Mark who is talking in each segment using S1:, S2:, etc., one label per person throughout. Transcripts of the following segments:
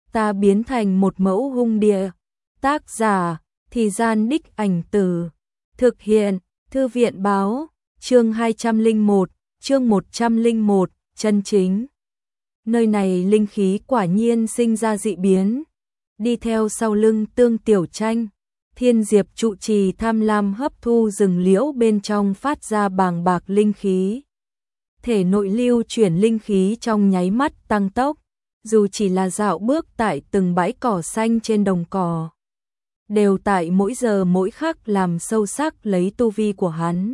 S1: ta biến thành một mẫu hung địa. Tác giả, Thì Gian Đích Ảnh Từ. Thực hiện, Thư viện Báo, chương 201, chương 101, chân chính. Nơi này linh khí quả nhiên sinh ra dị biến. Đi theo sau lưng Tương Tiểu Tranh, Thiên Diệp trụ trì tham lam hấp thu rừng liễu bên trong phát ra bàng bạc linh khí. Thể nội lưu chuyển linh khí trong nháy mắt tăng tốc, dù chỉ là dạo bước tại từng bãi cỏ xanh trên đồng cỏ, đều tại mỗi giờ mỗi khắc làm sâu sắc lấy tu vi của hắn.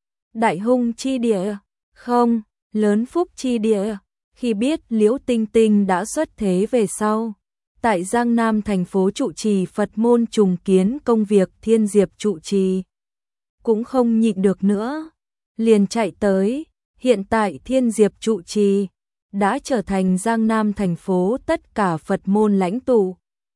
S1: Đại hung chi địa, không, lớn phúc chi địa. Khi biết Liễu Tinh Tinh đã xuất thế về sau, tại Giang Nam thành phố trụ trì Phật môn trùng kiến công việc, Thiên Diệp trụ trì cũng không nhịn được nữa, liền chạy tới. Hiện tại Thiên Diệp trụ trì đã trở thành Giang Nam thành phố tất cả Phật môn lãnh tụ,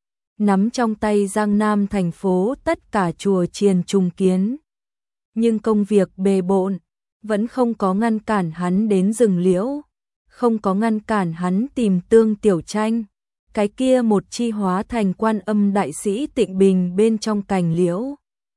S1: nắm trong tay Giang Nam thành phố tất cả chùa chiền trùng kiến. Nhưng công việc bề bộn vẫn không có ngăn cản hắn đến rừng liễu, không có ngăn cản hắn tìm Tương Tiểu Tranh, cái kia một chi hóa thành Quan Âm đại sĩ tịnh bình bên trong cành liễu.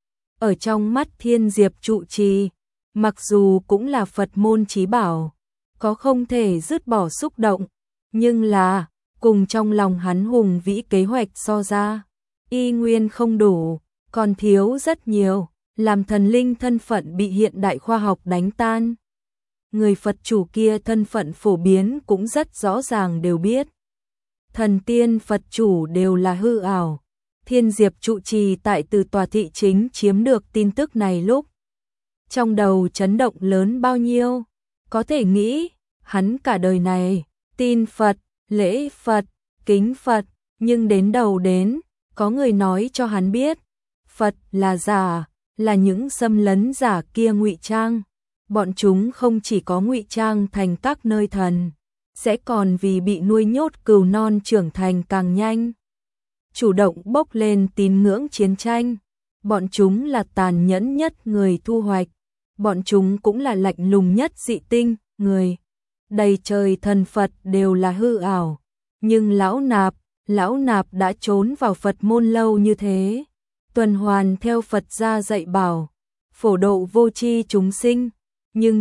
S1: Ở trong mắt Thiên Diệp trụ trì, mặc dù cũng là Phật môn chí bảo, có không thể dứt bỏ xúc động, nhưng là cùng trong lòng hắn hùng vĩ kế hoạch so ra, y nguyên không đủ, còn thiếu rất nhiều, làm thần linh thân phận bị hiện đại khoa học đánh tan. Người Phật chủ kia thân phận phổ biến cũng rất rõ ràng đều biết. Thần tiên Phật chủ đều là hư ảo. Thiên Diệp trụ trì tại Từ Tòa thị chính chiếm được tin tức này lúc, trong đầu chấn động lớn bao nhiêu. Có thể nghĩ, hắn cả đời này tin Phật, lễ Phật, kính Phật, nhưng đến đầu đến, có người nói cho hắn biết, Phật là giả, là những xâm lấn giả kia ngụy trang. Bọn chúng không chỉ có ngụy trang thành các nơi thần, sẽ còn vì bị nuôi nhốt cừu non trưởng thành càng nhanh, chủ động bốc lên tín ngưỡng chiến tranh. Bọn chúng là tàn nhẫn nhất người thu hoạch, bọn chúng cũng là lạnh lùng nhất dị tinh, người. Đầy trời thần Phật đều là hư ảo, nhưng lão nạp đã trốn vào Phật môn lâu như thế, tuần hoàn theo Phật gia dạy bảo, phổ độ vô tri chúng sinh, nhưng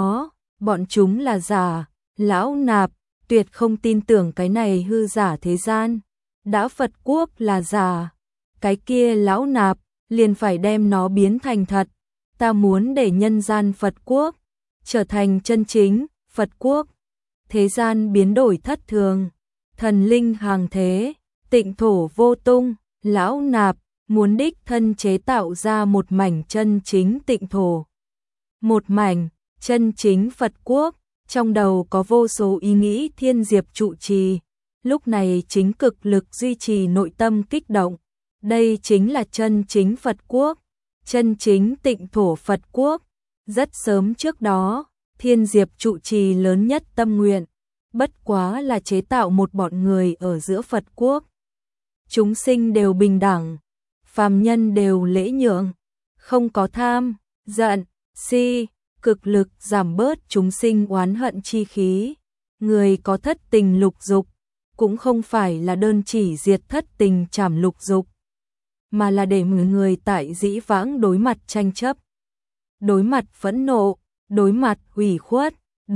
S1: bọn chúng là giả. Lão nạp tuyệt không tin tưởng cái này hư giả thế gian, đã Phật quốc là giả, cái kia lão nạp liền phải đem nó biến thành thật. Ta muốn để nhân gian Phật quốc trở thành chân chính Phật quốc. Thế gian biến đổi thất thường, thần linh hàng thế, tịnh thổ vô tung, lão nạp muốn đích thân chế tạo ra một mảnh chân chính tịnh thổ, một mảnh chân chính Phật quốc. Trong đầu có vô số ý nghĩ. Thiên Diệp trụ trì lúc này chính cực lực duy trì nội tâm kích động. Đây chính là chân chính Phật quốc, chân chính tịnh thổ Phật quốc. Rất sớm trước đó, Thiên Diệp trụ trì lớn nhất tâm nguyện bất quá là chế tạo một bọn người ở giữa Phật quốc. Chúng sinh đều bình đẳng, phàm nhân đều lễ nhượng, không có tham, giận, si, cực lực giảm bớt chúng sinh oán hận chi khí. Người có thất tình lục dục, cũng không phải là đơn chỉ diệt thất tình trảm lục dục, mà là để người tại dĩ vãng đối mặt tranh chấp, đối mặt phẫn nộ, đối mặt ủy khuất,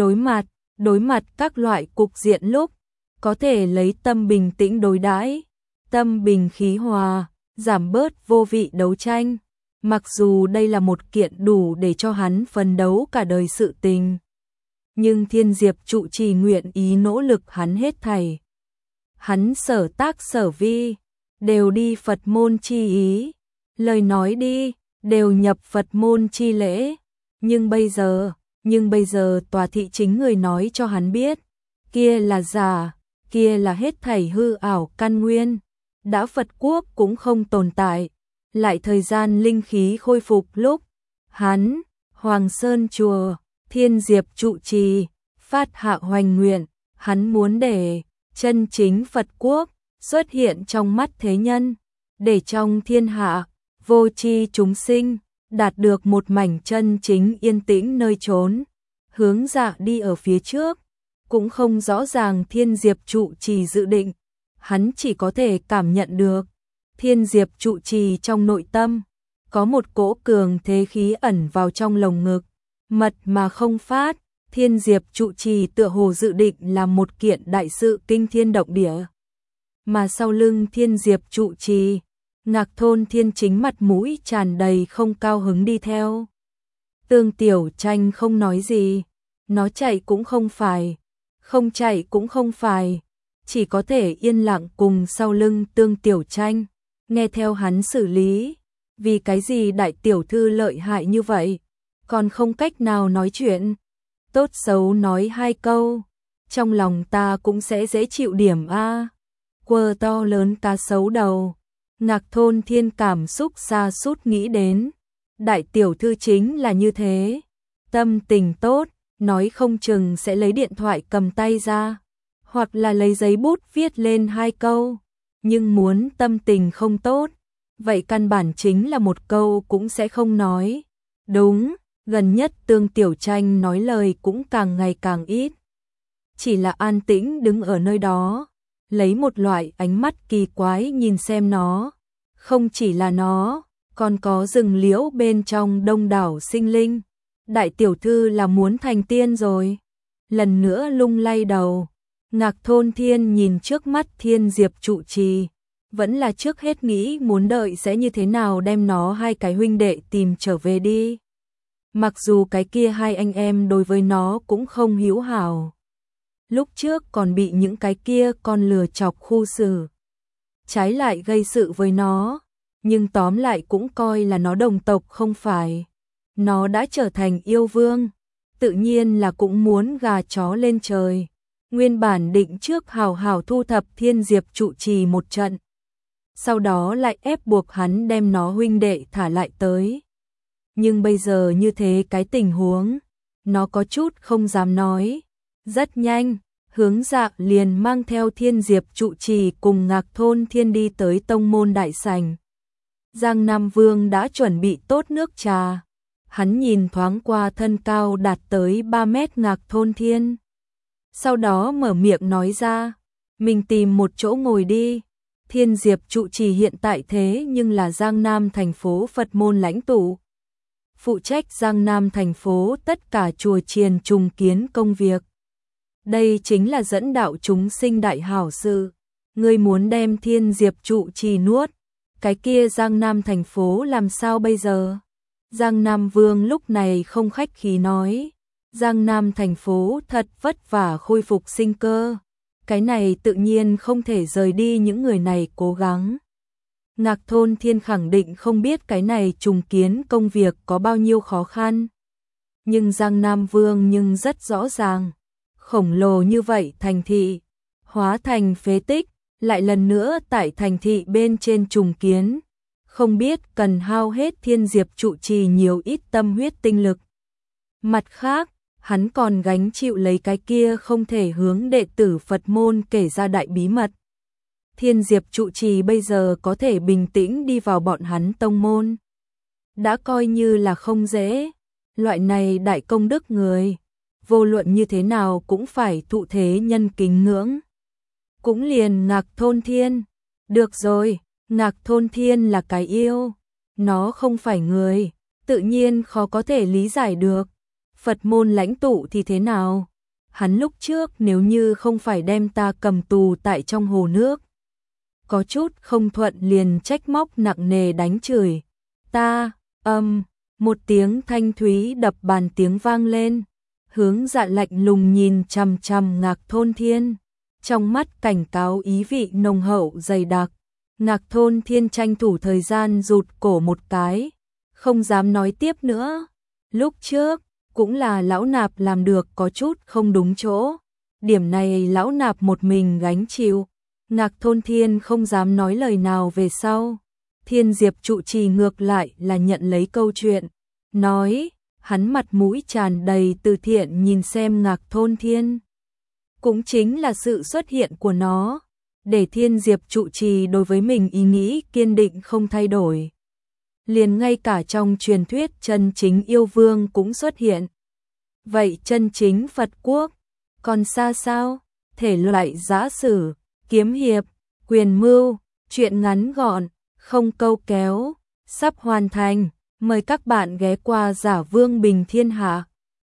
S1: đối mặt các loại cục diện lúc, có thể lấy tâm bình tĩnh đối đãi, tâm bình khí hòa, giảm bớt vô vị đấu tranh. Mặc dù đây là một kiện đủ để cho hắn phấn đấu cả đời sự tình, nhưng Thiên Diệp trụ trì nguyện ý nỗ lực hắn hết thảy. Hắn sở tác sở vi, đều đi Phật môn chi ý, lời nói đi, đều nhập Phật môn chi lễ. Nhưng bây giờ tòa thị chính người nói cho hắn biết, kia là giả, kia là hết thảy hư ảo căn nguyên, đã Phật quốc cũng không tồn tại. Lại thời gian linh khí khôi phục lúc, hắn, Hoàng Sơn chùa, Thiên Diệp trụ trì, phát hạ hoành nguyện, hắn muốn để chân chính Phật quốc xuất hiện trong mắt thế nhân, để trong thiên hạ, vô tri chúng sinh, đạt được một mảnh chân chính yên tĩnh nơi trốn, hướng dạ đi ở phía trước. Cũng không rõ ràng Thiên Diệp trụ trì dự định, hắn chỉ có thể cảm nhận được. Thiên Diệp trụ trì trong nội tâm, có một cỗ cường thế khí ẩn vào trong lồng ngực, mật mà không phát. Thiên Diệp trụ trì tựa hồ dự định làm một kiện đại sự kinh thiên động địa. Mà sau lưng Thiên Diệp trụ trì, Ngạc Thôn Thiên chính mặt mũi tràn đầy không cao hứng đi theo. Tương Tiểu Tranh không nói gì, nó chạy cũng không phải, không chạy cũng không phải, chỉ có thể yên lặng cùng sau lưng Tương Tiểu Tranh, nghe theo hắn xử lý. Vì cái gì đại tiểu thư lợi hại như vậy, còn không cách nào nói chuyện, tốt xấu nói hai câu, trong lòng ta cũng sẽ dễ chịu điểm a. Quơ to lớn cá sấu đầu, Ngạc Thôn Thiên cảm xúc sa sút nghĩ đến, đại tiểu thư chính là như thế, tâm tình tốt, nói không chừng sẽ lấy điện thoại cầm tay ra, hoặc là lấy giấy bút viết lên hai câu, nhưng muốn tâm tình không tốt, vậy căn bản chính là một câu cũng sẽ không nói. Đúng, gần nhất Tương Tiểu Tranh nói lời cũng càng ngày càng ít, chỉ là an tĩnh đứng ở nơi đó, lấy một loại ánh mắt kỳ quái nhìn xem nó. Không chỉ là nó, còn có rừng liễu bên trong đông đảo sinh linh. Đại tiểu thư là muốn thành tiên rồi. Lần nữa lung lay đầu, Ngạc Thôn Thiên nhìn trước mắt Thiên Diệp trụ trì, vẫn là trước hết nghĩ muốn đợi sẽ như thế nào đem nó hai cái huynh đệ tìm trở về đi. Mặc dù cái kia hai anh em đối với nó cũng không hữu hảo. Lúc trước còn bị những cái kia con lừa chọc khu xử, trái lại gây sự với nó, nhưng tóm lại cũng coi là nó đồng tộc không phải. Nó đã trở thành yêu vương, tự nhiên là cũng muốn gà chó lên trời. Nguyên bản định trước hào hào thu thập Thiên Diệp trụ trì một trận, sau đó lại ép buộc hắn đem nó huynh đệ thả lại tới. Nhưng bây giờ như thế cái tình huống, nó có chút không dám nói. Rất nhanh, Hướng Dạ liền mang theo Thiên Diệp trụ trì cùng Ngạc Thôn Thiên đi tới tông môn đại sảnh. Giang Nam Vương đã chuẩn bị tốt nước trà. Hắn nhìn thoáng qua thân cao đạt tới 3 mét Ngạc Thôn Thiên. Sau đó mở miệng nói ra, mình tìm một chỗ ngồi đi. Thiên Diệp trụ trì hiện tại thế nhưng là Giang Nam thành phố Phật môn lãnh tụ, phụ trách Giang Nam thành phố tất cả chùa chiền trùng kiến công việc. Đây chính là dẫn đạo chúng sinh đại hảo sự. Ngươi muốn đem Thiên Diệp trụ trì nuốt, cái kia Giang Nam thành phố làm sao bây giờ? Giang Nam Vương lúc này không khách khí nói, Giang Nam thành phố thật vất vả khôi phục sinh cơ, cái này tự nhiên không thể rời đi những người này cố gắng. Ngạc Thôn Thiên khẳng định không biết cái này trùng kiến công việc có bao nhiêu khó khăn, nhưng Giang Nam Vương nhưng rất rõ ràng, khổng lồ như vậy thành thị, hóa thành phế tích, lại lần nữa tại thành thị bên trên trùng kiến, không biết cần hao hết Thiên Diệp trụ trì nhiều ít tâm huyết tinh lực. Mặt khác, hắn còn gánh chịu lấy cái kia không thể hướng đệ tử Phật môn kể ra đại bí mật. Thiên Diệp trụ trì bây giờ có thể bình tĩnh đi vào bọn hắn tông môn, đã coi như là không dễ. Loại này đại công đức người, vô luận như thế nào cũng phải thụ thế nhân kính ngưỡng. Cũng liền Ngạc Thôn Thiên. Được rồi, Ngạc Thôn Thiên là cái yêu, nó không phải người, tự nhiên khó có thể lý giải được. Phật môn lãnh tụ thì thế nào? Hắn lúc trước nếu như không phải đem ta cầm tù tại trong hồ nước, có chút không thuận liền trách móc nặng nề đánh chửi. Ta, một tiếng thanh thúy đập bàn tiếng vang lên. Hướng Dạ lạnh lùng nhìn chằm chằm Ngạc Thôn Thiên, trong mắt cảnh cáo ý vị nồng hậu dày đặc. Ngạc Thôn Thiên tranh thủ thời gian rụt cổ một cái, không dám nói tiếp nữa. Lúc trước, cũng là lão nạp làm được có chút không đúng chỗ, điểm này lão nạp một mình gánh chịu. Ngạc Thôn Thiên không dám nói lời nào về sau. Thiên Diệp trụ trì ngược lại là nhận lấy câu chuyện, nói, hắn mặt mũi tràn đầy từ thiện nhìn xem Ngạc Thôn Thiên. Cũng chính là sự xuất hiện của nó, để Thiên Diệp trụ trì đối với mình ý nghĩ kiên định không thay đổi. Liền ngay cả trong truyền thuyết chân chính yêu vương cũng xuất hiện. Vậy chân chính Phật quốc, còn xa sao? Thể loại giã sử, kiếm hiệp, Quyền mưu, chuyện ngắn gọn, không câu kéo, sắp hoàn thành. Mời các bạn ghé qua Giả Vương Bình Thiên Hạ.